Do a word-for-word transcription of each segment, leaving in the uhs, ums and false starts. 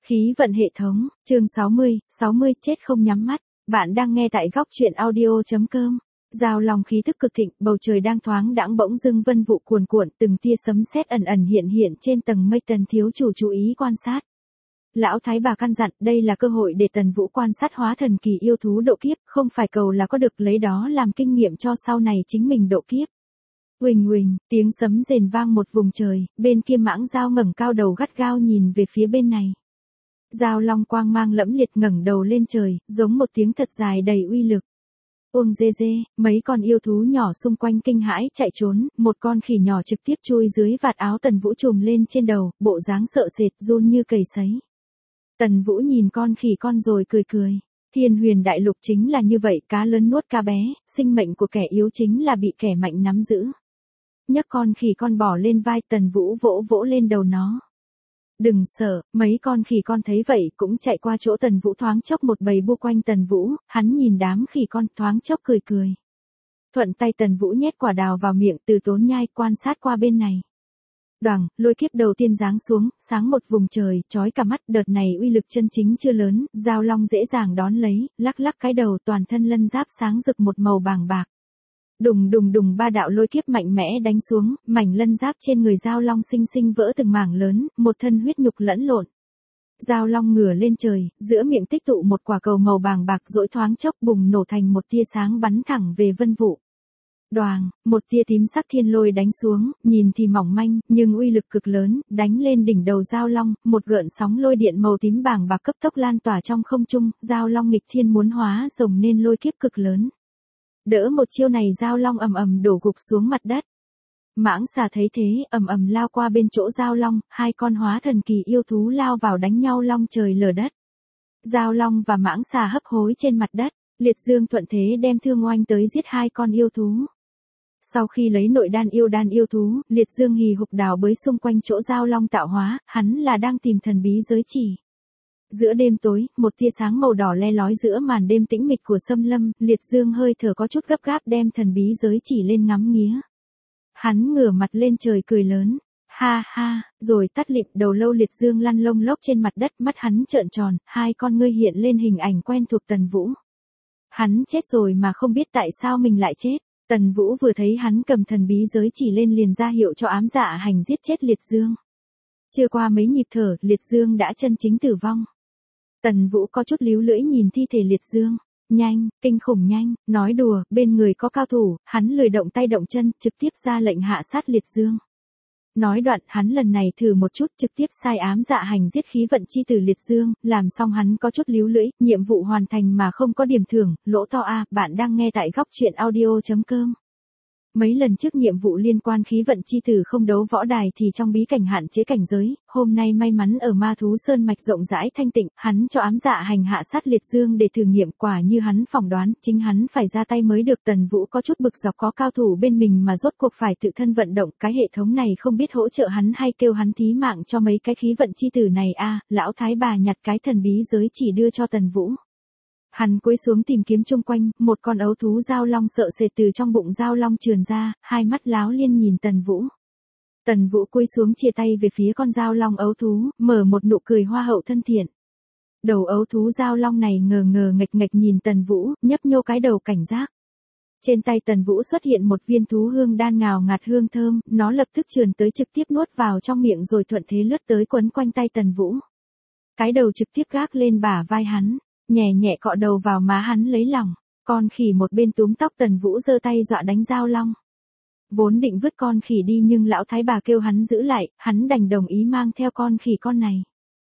Khí vận hệ thống, chương sáu mươi, sáu mươi chết không nhắm mắt. Bạn đang nghe tại góc truyện audio.com. Giao long khí tức cực thịnh, bầu trời đang thoáng đãng bỗng dưng vân vụ cuồn cuộn, từng tia sấm sét ẩn ẩn hiện hiện trên tầng mây. Tần thiếu chủ chú ý quan sát. Lão thái bà căn dặn, đây là cơ hội để Tần Vũ quan sát hóa thần kỳ yêu thú độ kiếp, không phải cầu là có được, lấy đó làm kinh nghiệm cho sau này chính mình độ kiếp. Huỳnh huỳnh, tiếng sấm rền vang một vùng trời, bên kia mãng dao ngẩng cao đầu gắt gao nhìn về phía bên này. Dao long quang mang lẫm liệt ngẩng đầu lên trời, giống một tiếng thật dài đầy uy lực. Uông dê dê, mấy con yêu thú nhỏ xung quanh kinh hãi chạy trốn, một con khỉ nhỏ trực tiếp chui dưới vạt áo Tần Vũ trùm lên trên đầu, bộ dáng sợ sệt run như cầy sấy. Tần Vũ nhìn con khỉ con rồi cười cười. Thiên huyền đại lục chính là như vậy, cá lớn nuốt cá bé, sinh mệnh của kẻ yếu chính là bị kẻ mạnh nắm giữ. Nhấc con khỉ con bỏ lên vai, Tần Vũ vỗ vỗ lên đầu nó. Đừng sợ, mấy con khỉ con thấy vậy cũng chạy qua chỗ Tần Vũ, thoáng chốc một bầy bu quanh Tần Vũ, hắn nhìn đám khỉ con thoáng chốc cười cười. Thuận tay Tần Vũ nhét quả đào vào miệng, từ tốn nhai quan sát qua bên này. Đoằng, lôi kiếp đầu tiên giáng xuống, sáng một vùng trời, chói cả mắt. Đợt này uy lực chân chính chưa lớn, Giao Long dễ dàng đón lấy, lắc lắc cái đầu, toàn thân lân giáp sáng rực một màu bàng bạc. Đùng đùng đùng, ba đạo lôi kiếp mạnh mẽ đánh xuống, mảnh lân giáp trên người Giao Long xinh xinh vỡ từng mảng lớn, một thân huyết nhục lẫn lộn. Giao Long ngửa lên trời, giữa miệng tích tụ một quả cầu màu bàng bạc, rỗi thoáng chốc bùng nổ thành một tia sáng bắn thẳng về vân vụ. Đoàng, một tia tím sắc thiên lôi đánh xuống, nhìn thì mỏng manh, nhưng uy lực cực lớn, đánh lên đỉnh đầu Giao Long, một gợn sóng lôi điện màu tím bàng bạc cấp tốc lan tỏa trong không trung. Giao Long nghịch thiên muốn hóa rồng nên lôi kiếp cực lớn. Đỡ một chiêu này, Giao Long ầm ầm đổ gục xuống mặt đất. Mãng xà thấy thế, ầm ầm lao qua bên chỗ Giao Long, hai con hóa thần kỳ yêu thú lao vào đánh nhau long trời lở đất. Giao Long và mãng xà hấp hối trên mặt đất, Liệt Dương thuận thế đem thương oanh tới giết hai con yêu thú. Sau khi lấy nội đan yêu đan yêu thú, Liệt Dương hì hục đào bới xung quanh chỗ Giao Long tạo hóa, hắn là đang tìm thần bí giới chỉ. Giữa đêm tối, một tia sáng màu đỏ le lói giữa màn đêm tĩnh mịch của xâm lâm, Liệt Dương hơi thở có chút gấp gáp đem thần bí giới chỉ lên ngắm nghía. Hắn ngửa mặt lên trời cười lớn, ha ha, rồi tắt lịm. Đầu lâu Liệt Dương lăn lông lốc trên mặt đất, mắt hắn trợn tròn, hai con ngươi hiện lên hình ảnh quen thuộc Tần Vũ. Hắn chết rồi mà không biết tại sao mình lại chết. Tần Vũ vừa thấy hắn cầm thần bí giới chỉ lên liền ra hiệu cho ám dạ hành giết chết Liệt Dương. Chưa qua mấy nhịp thở, Liệt Dương đã chân chính tử vong. Tần Vũ có chút líu lưỡi nhìn thi thể Liệt Dương. Nhanh, kinh khủng nhanh, nói đùa, bên người có cao thủ, hắn lười động tay động chân, trực tiếp ra lệnh hạ sát Liệt Dương. Nói đoạn, hắn lần này thử một chút, trực tiếp sai ám dạ hành giết khí vận chi tử Liệt Dương, làm xong hắn có chút líu lưỡi, nhiệm vụ hoàn thành mà không có điểm thưởng, lỗ to a. Bạn đang nghe tại góc truyện audio.com. Mấy lần trước nhiệm vụ liên quan khí vận chi tử không đấu võ đài thì trong bí cảnh hạn chế cảnh giới, hôm nay may mắn ở ma thú sơn mạch rộng rãi thanh tịnh, hắn cho ám dạ hành hạ sát Liệt Dương để thử nghiệm, quả như hắn phỏng đoán, chính hắn phải ra tay mới được. Tần Vũ có chút bực dọc, có cao thủ bên mình mà rốt cuộc phải tự thân vận động, cái hệ thống này không biết hỗ trợ hắn hay kêu hắn thí mạng cho mấy cái khí vận chi tử này a. Lão thái bà nhặt cái thần bí giới chỉ đưa cho Tần Vũ. Hắn cúi xuống tìm kiếm chung quanh, một con ấu thú Giao Long sợ sệt từ trong bụng Giao Long trườn ra, hai mắt láo liên nhìn Tần Vũ. Tần Vũ cúi xuống chia tay về phía con Giao Long ấu thú, mở một nụ cười hoa hậu thân thiện. Đầu ấu thú Giao Long này ngờ ngờ nghệch nghệch nhìn Tần Vũ, nhấp nhô cái đầu cảnh giác. Trên tay Tần Vũ xuất hiện một viên thú hương đan ngào ngạt hương thơm, nó lập tức trườn tới trực tiếp nuốt vào trong miệng rồi thuận thế lướt tới quấn quanh tay Tần Vũ. Cái đầu trực tiếp gác lên bả vai hắn. Nhẹ nhẹ cọ đầu vào má hắn lấy lòng. Con khỉ một bên túm tóc Tần Vũ giơ tay dọa đánh Giao Long. Vốn định vứt con khỉ đi nhưng lão thái bà kêu hắn giữ lại, hắn đành đồng ý mang theo con khỉ con này.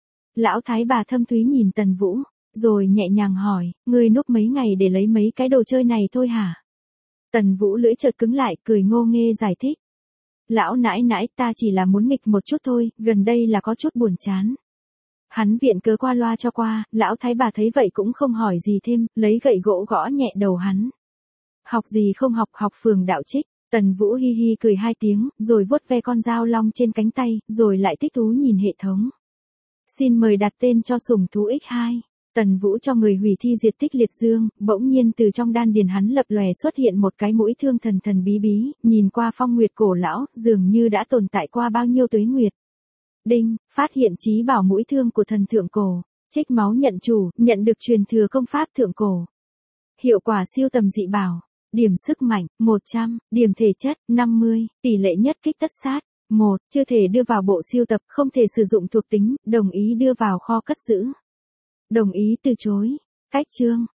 Lão thái bà thâm thúy nhìn Tần Vũ, rồi nhẹ nhàng hỏi, ngươi núp mấy ngày để lấy mấy cái đồ chơi này thôi hả? Tần Vũ lưỡi chợt cứng lại, cười ngô nghê giải thích. Lão nãi nãi, ta chỉ là muốn nghịch một chút thôi, gần đây là có chút buồn chán. Hắn viện cớ qua loa cho qua, lão thái bà thấy vậy cũng không hỏi gì thêm, lấy gậy gỗ gõ nhẹ đầu hắn. Học gì không học, học phường đạo trích. Tần Vũ hi hi cười hai tiếng, rồi vuốt ve con Giao Long trên cánh tay, rồi lại thích thú nhìn hệ thống. Xin mời đặt tên cho sủng thú ích hai. Tần Vũ cho người hủy thi diệt tích Liệt Dương, bỗng nhiên từ trong đan điền hắn lập lòe xuất hiện một cái mũi thương thần thần bí bí, nhìn qua phong nguyệt cổ lão, dường như đã tồn tại qua bao nhiêu tuế nguyệt. Đinh, phát hiện chí bảo mũi thương của thần thượng cổ. Trích máu nhận chủ, nhận được truyền thừa công pháp thượng cổ. Hiệu quả siêu tầm dị bảo. Điểm sức mạnh, một trăm, điểm thể chất, năm mươi, tỷ lệ nhất kích tất sát. một. Chưa thể đưa vào bộ siêu tập, không thể sử dụng thuộc tính, đồng ý đưa vào kho cất giữ. Đồng ý từ chối. Cách chương.